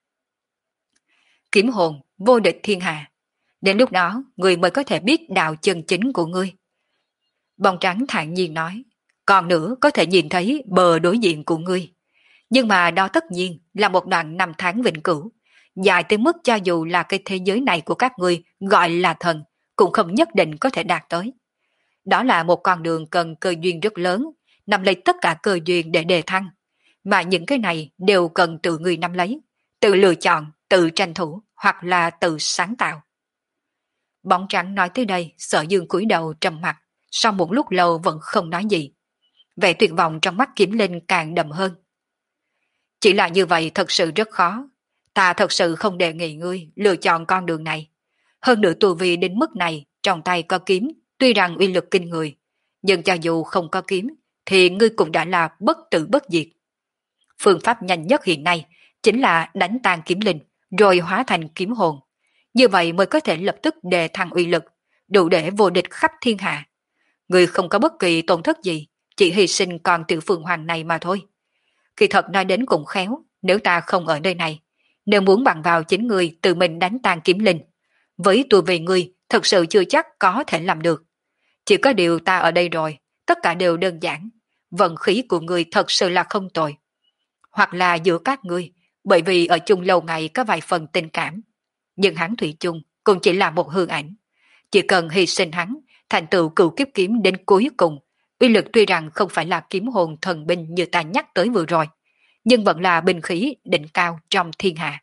Kiếm hồn vô địch thiên hạ. Đến lúc đó, người mới có thể biết đạo chân chính của ngươi. Bông trắng thản nhiên nói, còn nữa có thể nhìn thấy bờ đối diện của ngươi. Nhưng mà đó tất nhiên là một đoạn năm tháng vĩnh cửu, dài tới mức cho dù là cái thế giới này của các ngươi gọi là thần, cũng không nhất định có thể đạt tới. Đó là một con đường cần cơ duyên rất lớn, nắm lấy tất cả cơ duyên để đề thăng. Mà những cái này đều cần tự người nắm lấy, tự lựa chọn, tự tranh thủ hoặc là tự sáng tạo. Bóng trắng nói tới đây, Sở Dương cúi đầu trầm mặt, sau một lúc lâu vẫn không nói gì. Vẻ tuyệt vọng trong mắt Kiếm Linh càng đậm hơn. Chỉ là như vậy thật sự rất khó. Ta thật sự không đề nghị ngươi lựa chọn con đường này. Hơn nữa tu vi đến mức này, trong tay có kiếm, tuy rằng uy lực kinh người, nhưng cho dù không có kiếm, thì ngươi cũng đã là bất tử bất diệt. Phương pháp nhanh nhất hiện nay chính là đánh tan kiếm linh, rồi hóa thành kiếm hồn. Như vậy mới có thể lập tức đề thăng uy lực, đủ để vô địch khắp thiên hạ. Ngươi không có bất kỳ tổn thất gì, chỉ hy sinh con tiểu phượng hoàng này mà thôi. Kỳ thật nói đến cũng khéo, nếu ta không ở nơi này, nếu muốn bằng vào chính ngươi tự mình đánh tan kiếm linh, với tu vi ngươi thật sự chưa chắc có thể làm được. Chỉ có điều ta ở đây rồi, tất cả đều đơn giản. Vận khí của ngươi thật sự là không tồi. Hoặc là giữa các ngươi, bởi vì ở chung lâu ngày có vài phần tình cảm. Nhưng hắn thủy chung cũng chỉ là một hư ảnh. Chỉ cần hy sinh hắn, thành tựu cửu kiếp kiếm đến cuối cùng, uy lực tuy rằng không phải là kiếm hồn thần binh như ta nhắc tới vừa rồi, nhưng vẫn là binh khí đỉnh cao trong thiên hạ.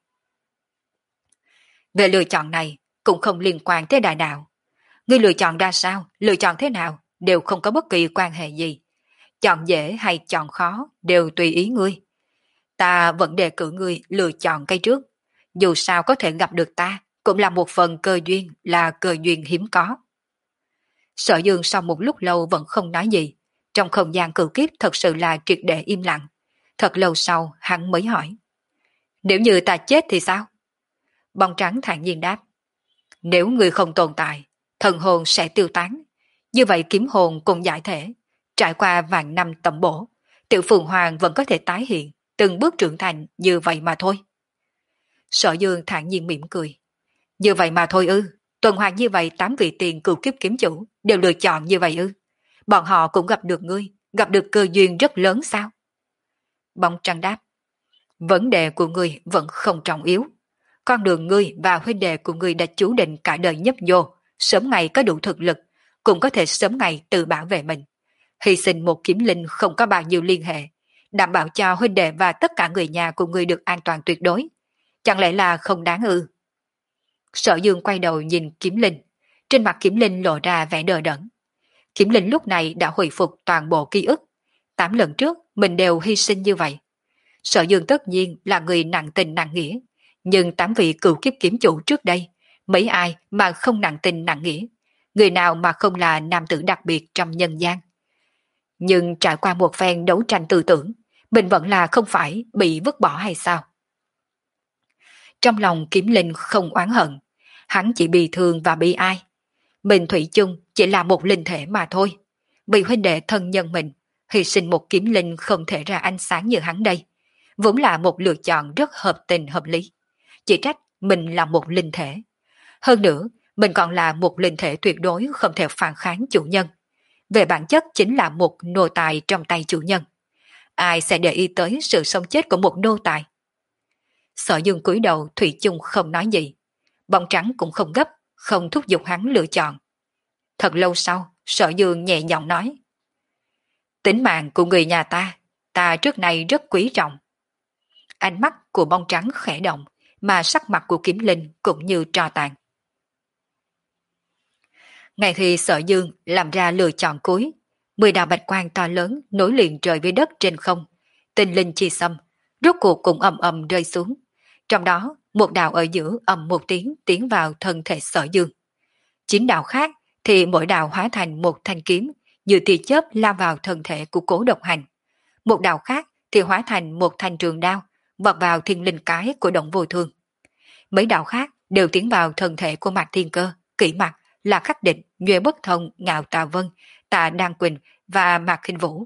Về lựa chọn này cũng không liên quan tới đại đạo. Ngươi lựa chọn ra sao, lựa chọn thế nào đều không có bất kỳ quan hệ gì. Chọn dễ hay chọn khó đều tùy ý ngươi. Ta vẫn đề cử ngươi lựa chọn cái trước. Dù sao có thể gặp được ta, cũng là một phần cơ duyên, là cơ duyên hiếm có. Sở Dương sau một lúc lâu vẫn không nói gì. Trong không gian cửu kiếp thật sự là triệt để im lặng. Thật lâu sau hắn mới hỏi. Nếu như ta chết thì sao? Bông trắng thản nhiên đáp. Nếu người không tồn tại, thần hồn sẽ tiêu tán. Như vậy kiếm hồn cũng giải thể. Trải qua vạn năm tẩm bổ, tiểu phượng hoàng vẫn có thể tái hiện, từng bước trưởng thành như vậy mà thôi. Sở Dương thản nhiên mỉm cười. Như vậy mà thôi ư? Tuần hoàn như vậy tám vị tiền cửu kiếp kiếm chủ đều lựa chọn như vậy ư? Bọn họ cũng gặp được ngươi, gặp được cơ duyên rất lớn sao? Bông trăng đáp. Vấn đề của ngươi vẫn không trọng yếu. Con đường ngươi và huynh đệ của ngươi đã chú định cả đời nhấp vô, sớm ngày có đủ thực lực, cũng có thể sớm ngày tự bảo vệ mình. Hy sinh một kiếm linh không có bao nhiêu liên hệ, đảm bảo cho huynh đệ và tất cả người nhà của ngươi được an toàn tuyệt đối. Chẳng lẽ là không đáng ư? Sở Dương quay đầu nhìn kiếm linh, trên mặt kiếm linh lộ ra vẻ đờ đẫn. Kiếm linh lúc này đã hồi phục toàn bộ ký ức. Tám lần trước mình đều hy sinh như vậy. Sở Dương tất nhiên là người nặng tình nặng nghĩa, nhưng tám vị cửu kiếp kiếm chủ trước đây, mấy ai mà không nặng tình nặng nghĩa, người nào mà không là nam tử đặc biệt trong nhân gian. Nhưng trải qua một phen đấu tranh tư tưởng, mình vẫn là không phải bị vứt bỏ hay sao? Trong lòng kiếm linh không oán hận, hắn chỉ bị thương và bị ai. Mình thủy chung chỉ là một linh thể mà thôi. Bị huynh đệ thân nhân mình, hy sinh một kiếm linh không thể ra ánh sáng như hắn đây. Vốn là một lựa chọn rất hợp tình hợp lý. Chỉ trách mình là một linh thể. Hơn nữa, mình còn là một linh thể tuyệt đối không thể phản kháng chủ nhân. Về bản chất chính là một nô tài trong tay chủ nhân. Ai sẽ để ý tới sự sống chết của một nô tài? Sở Dương cúi đầu thủy chung không nói gì. Bóng trắng cũng không gấp, không thúc giục hắn lựa chọn. Thật lâu sau, Sở Dương nhẹ giọng nói. Tính mạng của người nhà ta, ta trước nay rất quý trọng. Ánh mắt của bông trắng khẽ động, mà sắc mặt của kiếm linh cũng như tro tàn. Ngay khi Sở Dương làm ra lựa chọn cuối, mười đạo bạch quang to lớn nối liền trời với đất trên không, tinh linh chi xâm, rốt cuộc cũng ầm ầm rơi xuống. Trong đó, một đạo ở giữa ầm một tiếng tiến vào thân thể Sở Dương. Chín đạo khác thì mỗi đạo hóa thành một thanh kiếm, như tia chớp lao vào thân thể của Cố Độc Hành. Một đạo khác thì hóa thành một thanh trường đao, vọt vào thiên linh cái của Động Vô Thương. Mấy đạo khác đều tiến vào thân thể của Mạc Thiên Cơ, Kỷ Mặc, là Khắc Định, Nhuệ Bất Thông, Ngạo Tà Vân, Tạ Đan Quỳnh và Mạc Khinh Vũ.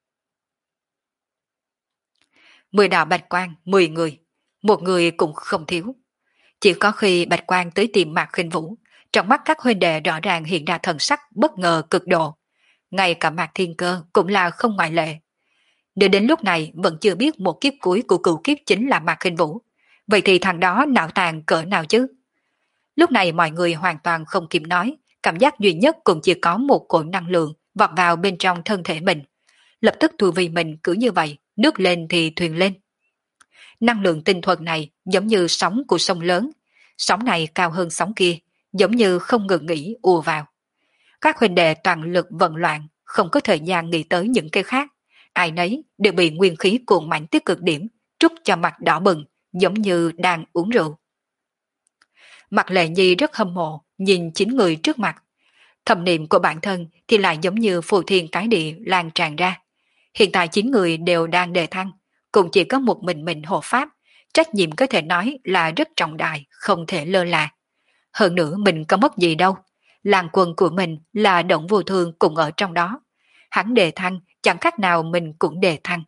Mười đạo bạch quang, mười người, một người cũng không thiếu. Chỉ có khi bạch quang tới tìm Mạc Khinh Vũ, trong mắt các huynh đệ rõ ràng hiện ra thần sắc bất ngờ cực độ. Ngay cả Mạc Thiên Cơ cũng là không ngoại lệ. Để đến lúc này vẫn chưa biết một kiếp cuối của cựu kiếp chính là Mạc Khinh Vũ. Vậy thì thằng đó não tàn cỡ nào chứ? Lúc này mọi người hoàn toàn không kịp nói, cảm giác duy nhất cũng chỉ có một cỗ năng lượng vọt vào bên trong thân thể mình. Lập tức thu vi mình cứ như vậy, nước lên thì thuyền lên. Năng lượng tinh thuần này giống như sóng của sông lớn, sóng này cao hơn sóng kia, giống như không ngừng nghỉ ùa vào. Các huynh đệ toàn lực vận loạn, không có thời gian nghĩ tới những cái khác, ai nấy đều bị nguyên khí cuồng mạnh tới cực điểm, trút cho mặt đỏ bừng, giống như đang uống rượu. Mặt Lệ Nhi rất hâm mộ, nhìn chín người trước mặt. Thầm niệm của bản thân thì lại giống như phù thiên cái địa lan tràn ra. Hiện tại chín người đều đang đề thăng, cũng chỉ có một mình mình hộ pháp, trách nhiệm có thể nói là rất trọng đại, không thể lơ là. Hơn nữa mình có mất gì đâu, làng quân của mình là Động Vô Thương cũng ở trong đó. Hắn đề thăng, chẳng khác nào mình cũng đề thăng.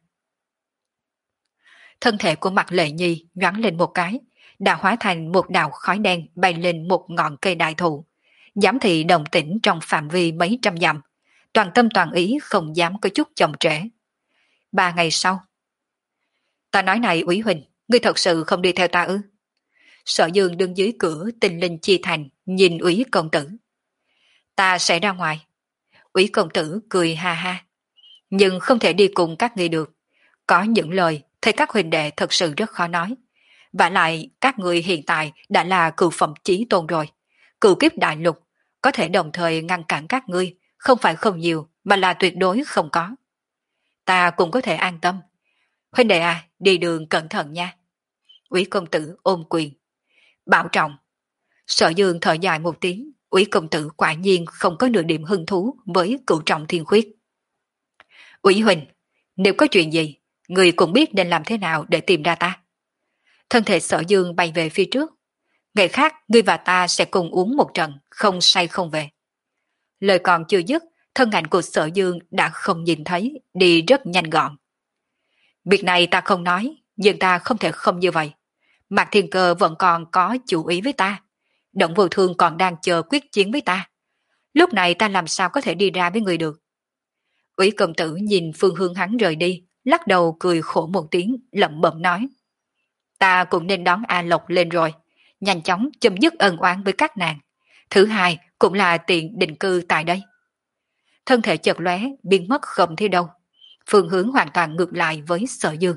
Thân thể của Mặt Lệ Nhi nhoáng lên một cái, đã hóa thành một đạo khói đen bay lên một ngọn cây đại thụ. Giám thị đồng tĩnh trong phạm vi mấy trăm dặm, toàn tâm toàn ý không dám có chút chậm trễ. Ba ngày sau, ta nói này Úy Huỳnh, ngươi thật sự không đi theo ta ư? Sở Dương đứng dưới cửa Tinh Linh Chi Thành, nhìn Úy công tử. Ta sẽ ra ngoài. Úy công tử cười ha ha. Nhưng không thể đi cùng các ngươi được. Có những lời thầy các huynh đệ thật sự rất khó nói. Và lại các ngươi hiện tại đã là cựu phẩm chí tôn rồi. Cựu kiếp đại lục có thể đồng thời ngăn cản các ngươi, không phải không nhiều mà là tuyệt đối không có. Ta cũng có thể an tâm. Huynh đệ à, đi đường cẩn thận nha. Úy công tử ôm quyền. Bảo trọng. Sở Dương thở dài một tiếng, Úy công tử quả nhiên không có nửa điểm hứng thú với cửu trọng thiên khuyết. Úy Huỳnh, nếu có chuyện gì, người cũng biết nên làm thế nào để tìm ra ta. Thân thể Sở Dương bay về phía trước. Ngày khác, ngươi và ta sẽ cùng uống một trận, không say không về. Lời còn chưa dứt, thân ảnh của Sở Dương đã không nhìn thấy, đi rất nhanh gọn. Việc này ta không nói, nhưng ta không thể không như vậy. Mạc Thiên Cơ vẫn còn có chủ ý với ta. Động Vô Thương còn đang chờ quyết chiến với ta. Lúc này ta làm sao có thể đi ra với người được. Úy công tử nhìn phương hướng hắn rời đi, lắc đầu cười khổ một tiếng, lẩm bẩm nói. Ta cũng nên đón A Lộc lên rồi, nhanh chóng chấm dứt ân oán với các nàng. Thứ hai cũng là tiện định cư tại đây. Thân thể chợt lóe, biến mất không thấy đâu. Phương hướng hoàn toàn ngược lại với Sở Dương.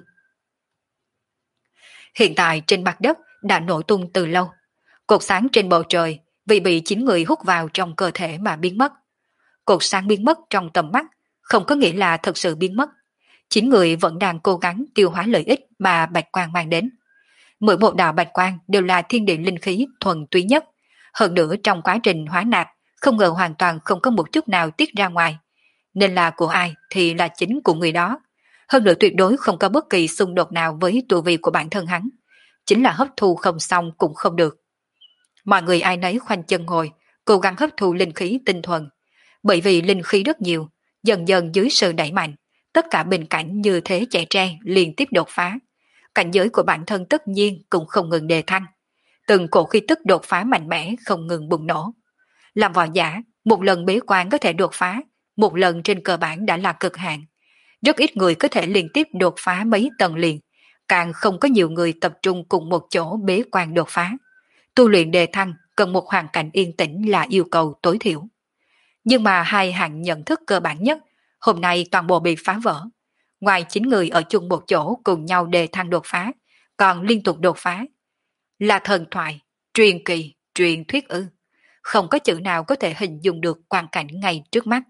Hiện tại trên mặt đất đã nổ tung từ lâu. Cột sáng trên bầu trời vì bị chín người hút vào trong cơ thể mà biến mất. Cột sáng biến mất trong tầm mắt không có nghĩa là thật sự biến mất. Chín người vẫn đang cố gắng tiêu hóa lợi ích mà bạch quang mang đến. Mỗi một đạo bạch quang đều là thiên địa linh khí thuần túy nhất. Hơn nữa trong quá trình hóa nạp không ngờ hoàn toàn không có một chút nào tiết ra ngoài. Nên là của ai thì là chính của người đó. Hơn nữa tuyệt đối không có bất kỳ xung đột nào với tu vi của bản thân hắn. Chính là hấp thu không xong cũng không được. Mọi người ai nấy khoanh chân ngồi, cố gắng hấp thu linh khí tinh thuần. Bởi vì linh khí rất nhiều, dần dần dưới sự đẩy mạnh, tất cả bình cảnh như thế chạy tre liên tiếp đột phá. Cảnh giới của bản thân tất nhiên cũng không ngừng đề thăng. Từng cổ khí tức đột phá mạnh mẽ không ngừng bùng nổ. Làm võ giả, một lần bế quan có thể đột phá, một lần trên cơ bản đã là cực hạn. Rất ít người có thể liên tiếp đột phá mấy tầng liền, càng không có nhiều người tập trung cùng một chỗ bế quan đột phá. Tu luyện đề thăng cần một hoàn cảnh yên tĩnh là yêu cầu tối thiểu. Nhưng mà hai hạng nhận thức cơ bản nhất, hôm nay toàn bộ bị phá vỡ. Ngoài chín người ở chung một chỗ cùng nhau đề thăng đột phá, còn liên tục đột phá. Là thần thoại, truyền kỳ, truyền thuyết ư. Không có chữ nào có thể hình dung được quang cảnh ngay trước mắt.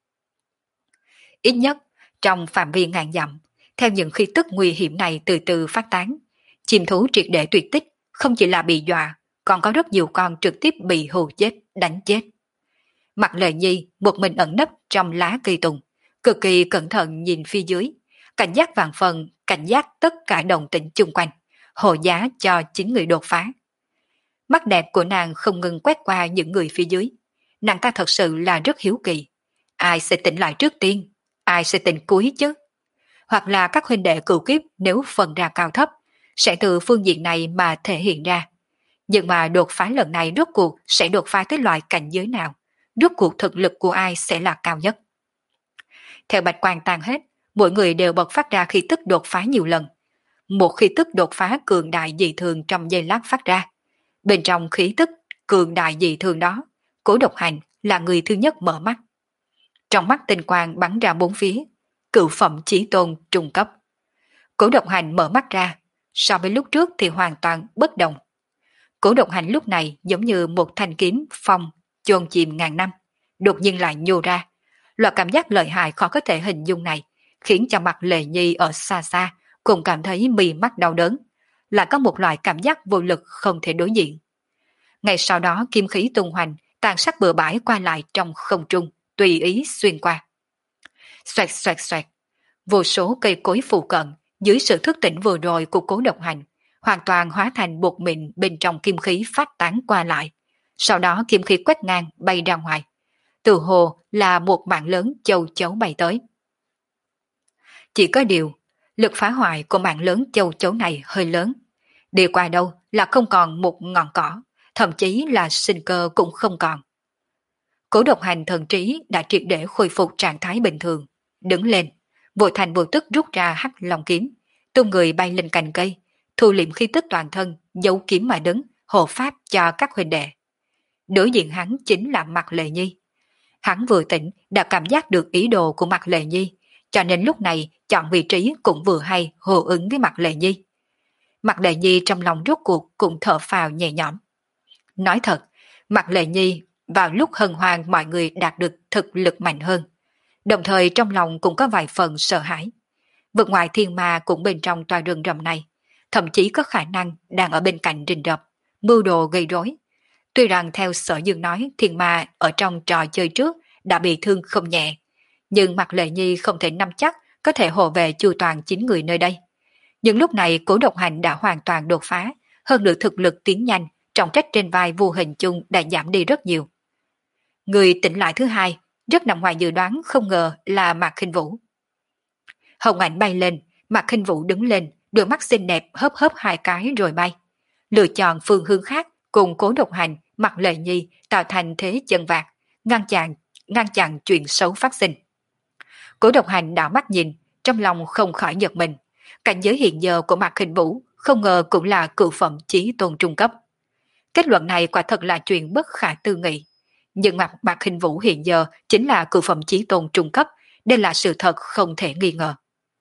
Ít nhất, trong phạm vi ngàn dặm, theo những khí tức nguy hiểm này từ từ phát tán, Chim thú triệt để tuyệt tích, không chỉ là bị dọa, còn có rất nhiều con trực tiếp bị hù chết, đánh chết. Mặt Lệ Nhi một mình ẩn nấp trong lá cây tùng, cực kỳ cẩn thận nhìn phía dưới, cảnh giác vạn phần, cảnh giác tất cả đồng tình chung quanh, hộ giá cho chính người đột phá. Mắt đẹp của nàng không ngừng quét qua những người phía dưới. Nàng ta thật sự là rất hiếu kỳ. Ai sẽ tỉnh lại trước tiên? Ai sẽ tỉnh cuối chứ? Hoặc là các huynh đệ cựu kiếp nếu phần ra cao thấp, sẽ từ phương diện này mà thể hiện ra. Nhưng mà đột phá lần này rốt cuộc sẽ đột phá tới loại cảnh giới nào? Rốt cuộc thực lực của ai sẽ là cao nhất? Theo bạch quang tan hết, mỗi người đều bật phát ra khí tức đột phá nhiều lần. Một khí tức đột phá cường đại dị thường trong giây lát phát ra. Bên trong khí tức cường đại dị thường đó, Cố Độc Hành là người thứ nhất mở mắt. Trong mắt tinh quang bắn ra bốn phía, cựu phẩm chí tôn trung cấp. Cố Độc Hành mở mắt ra, so với lúc trước thì hoàn toàn bất đồng. Cố Độc Hành lúc này giống như một thanh kiếm phong chôn chìm ngàn năm, đột nhiên lại nhô ra. Loại cảm giác lợi hại khó có thể hình dung này, khiến cho mặt Lệ Nhi ở xa xa cũng cảm thấy mì mắt đau đớn, lại có một loại cảm giác vô lực không thể đối diện. Ngay sau đó kim khí tung hoành, tàn sát bừa bãi qua lại trong không trung, tùy ý xuyên qua. Xoẹt xoẹt xoẹt, vô số cây cối phù cận dưới sự thức tỉnh vừa rồi của Cố Độc Hành, hoàn toàn hóa thành bột mịn bên trong kim khí phát tán qua lại. Sau đó kim khí quét ngang bay ra ngoài. Từ hồ là một mạng lớn châu chấu bay tới. Chỉ có điều, lực phá hoại của mạng lớn châu chấu này hơi lớn. Đi qua đâu là không còn một ngọn cỏ, thậm chí là sinh cơ cũng không còn. Cố Độc Hành thần trí đã triệt để khôi phục trạng thái bình thường, đứng lên, vội thành vô tức rút ra hắc long kiếm, tung người bay lên cành cây, thu liệm khí tức toàn thân, giấu kiếm mà đứng, hộ pháp cho các huynh đệ. Đối diện hắn chính là Mạc Lệ Nhi. Hắn vừa tỉnh đã cảm giác được ý đồ của Mạc Lệ Nhi, cho nên lúc này chọn vị trí cũng vừa hay hồ ứng với Mạc Lệ Nhi. Mạc Lệ Nhi trong lòng rốt cuộc cũng thở phào nhẹ nhõm. Nói thật, Mạc Lệ Nhi vào lúc hân hoan mọi người đạt được thực lực mạnh hơn, đồng thời trong lòng cũng có vài phần sợ hãi. Vực ngoại thiên ma cũng bên trong tòa rừng rậm này, thậm chí có khả năng đang ở bên cạnh rình rập, mưu đồ gây rối. Tuy rằng theo Sở Dương nói thiên ma ở trong trò chơi trước đã bị thương không nhẹ, nhưng Mạc Lệ Nhi không thể nắm chắc có thể hộ vệ chu toàn chín người nơi đây. Nhưng lúc này Cố Độc Hành đã hoàn toàn đột phá, hơn nữa thực lực tiến nhanh, trọng trách trên vai vô hình chung đã giảm đi rất nhiều. Người tỉnh lại thứ hai, rất nằm ngoài dự đoán không ngờ là Mạc Khinh Vũ. Hồng ảnh bay lên, Mạc Khinh Vũ đứng lên, đôi mắt xinh đẹp hớp hớp hai cái rồi bay. Lựa chọn phương hướng khác cùng Cố Độc Hành, Mạc Lệ Nhi tạo thành thế chân vạc, ngăn chặn, ngăn chặn chuyện xấu phát sinh. Cố Độc Hành đảo mắt nhìn, trong lòng không khỏi giật mình. Cảnh giới hiện giờ của Mạc Khinh Vũ không ngờ cũng là cựu phẩm chí tôn trung cấp. Kết luận này quả thật là chuyện bất khả tư nghị. Nhưng Mạc Mạc Khinh Vũ hiện giờ chính là cựu phẩm chí tôn trung cấp, đây là sự thật không thể nghi ngờ.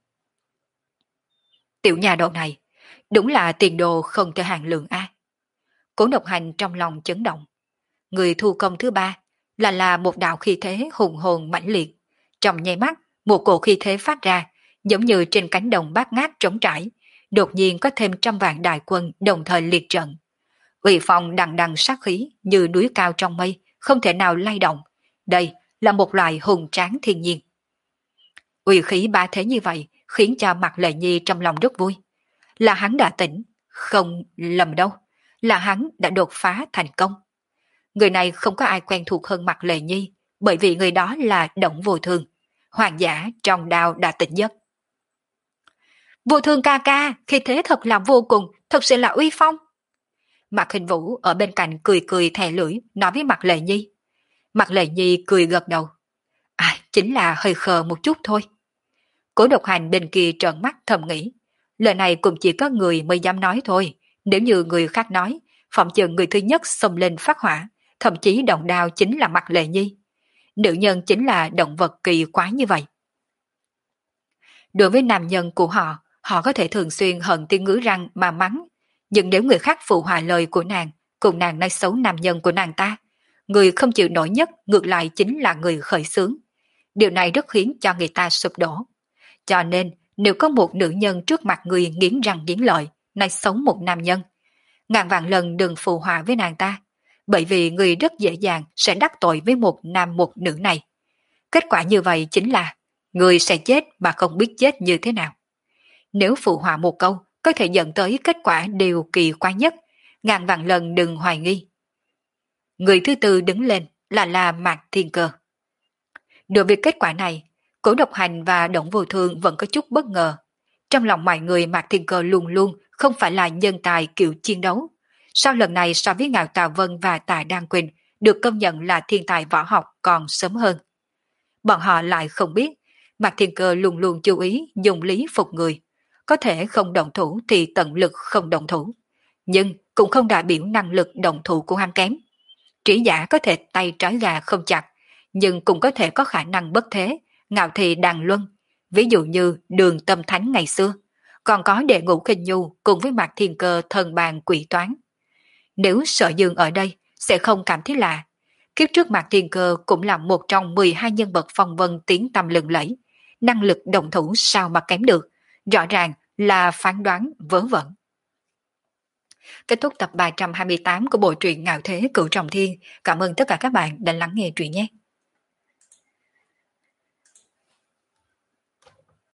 Tiểu nhà đầu này, đúng là tiền đồ không thể hàng lượng a. Cố Độc Hành trong lòng chấn động. Người thu công thứ ba là là một đạo khí thế hùng hồn mãnh liệt. Trong nháy mắt, một cổ khí thế phát ra, giống như trên cánh đồng bát ngát trống trải, đột nhiên có thêm trăm vạn đại quân đồng thời liệt trận. Uy phong đằng đằng sát khí như núi cao trong mây, không thể nào lay động. Đây là một loài hùng tráng thiên nhiên. Uy khí ba thế như vậy khiến cho Mạc Lệ Nhi trong lòng rất vui. Là hắn đã tỉnh, không lầm đâu, là hắn đã đột phá thành công. Người này không có ai quen thuộc hơn Mạc Lệ Nhi, bởi vì người đó là Đổng Vô Thương, hoàng giả trong đao đã tỉnh giấc. Vô Thương ca ca, khi thế thật là vô cùng, thật sự là uy phong. Mạc Khinh Vũ ở bên cạnh cười cười thè lưỡi, nói với Mạc Lệ Nhi. Mạc Lệ Nhi cười gật đầu. À, chính là hơi khờ một chút thôi. Cố Độc Hành bên kia trợn mắt thầm nghĩ. Lời này cũng chỉ có người mới dám nói thôi. Nếu như người khác nói, phòng chừng người thứ nhất xông lên phát hỏa, thậm chí động đao chính là Mạc Lệ Nhi. Nữ nhân chính là động vật kỳ quái như vậy. Đối với nam nhân của họ, họ có thể thường xuyên hận tiếng ngứa răng mà mắng. Nhưng nếu người khác phụ họa lời của nàng, cùng nàng nói xấu nam nhân của nàng ta, người không chịu nổi nhất ngược lại chính là người khởi xướng. Điều này rất khiến cho người ta sụp đổ. Cho nên, nếu có một nữ nhân trước mặt người nghiến răng nghiến lợi, nay sống một nam nhân. Ngàn vạn lần đừng phù hòa với nàng ta, bởi vì người rất dễ dàng sẽ đắc tội với một nam một nữ này. Kết quả như vậy chính là người sẽ chết mà không biết chết như thế nào. Nếu phụ họa một câu có thể dẫn tới kết quả điều kỳ quái nhất, ngàn vạn lần đừng hoài nghi. Người thứ tư đứng lên là là Mạc Thiên Cơ. Đối với kết quả này, Cố Độc Hành và Đổng Vô Thương vẫn có chút bất ngờ. Trong lòng mọi người Mạc Thiên Cơ luôn luôn không phải là nhân tài kiểu chiến đấu. Sau lần này so với Ngạo Tà Vân và Tà Đan Quỳnh được công nhận là thiên tài võ học còn sớm hơn. Bọn họ lại không biết, Mạc Thiên Cơ luôn luôn chú ý dùng lý phục người. Có thể không động thủ thì tận lực không động thủ. Nhưng cũng không đại biểu năng lực động thủ của hắn kém. Trí giả có thể tay trói gà không chặt, nhưng cũng có thể có khả năng bất thế, ngạo thị đàn luân. Ví dụ như Đường Tâm Thánh ngày xưa, còn có Đệ Ngũ Kinh Nhu cùng với Mạc Thiên Cơ thần bàn quỷ toán. Nếu Sở Dương ở đây, sẽ không cảm thấy lạ. Kiếp trước Mạc Thiên Cơ cũng là một trong mười hai nhân vật phong vân tiếng tăm lừng lẫy. Năng lực động thủ sao mà kém được, rõ ràng là phán đoán vớ vẩn. Kết thúc tập ba trăm hai mươi tám của bộ truyện Ngạo Thế Cửu Trọng Thiên. Cảm ơn tất cả các bạn đã lắng nghe truyện nhé.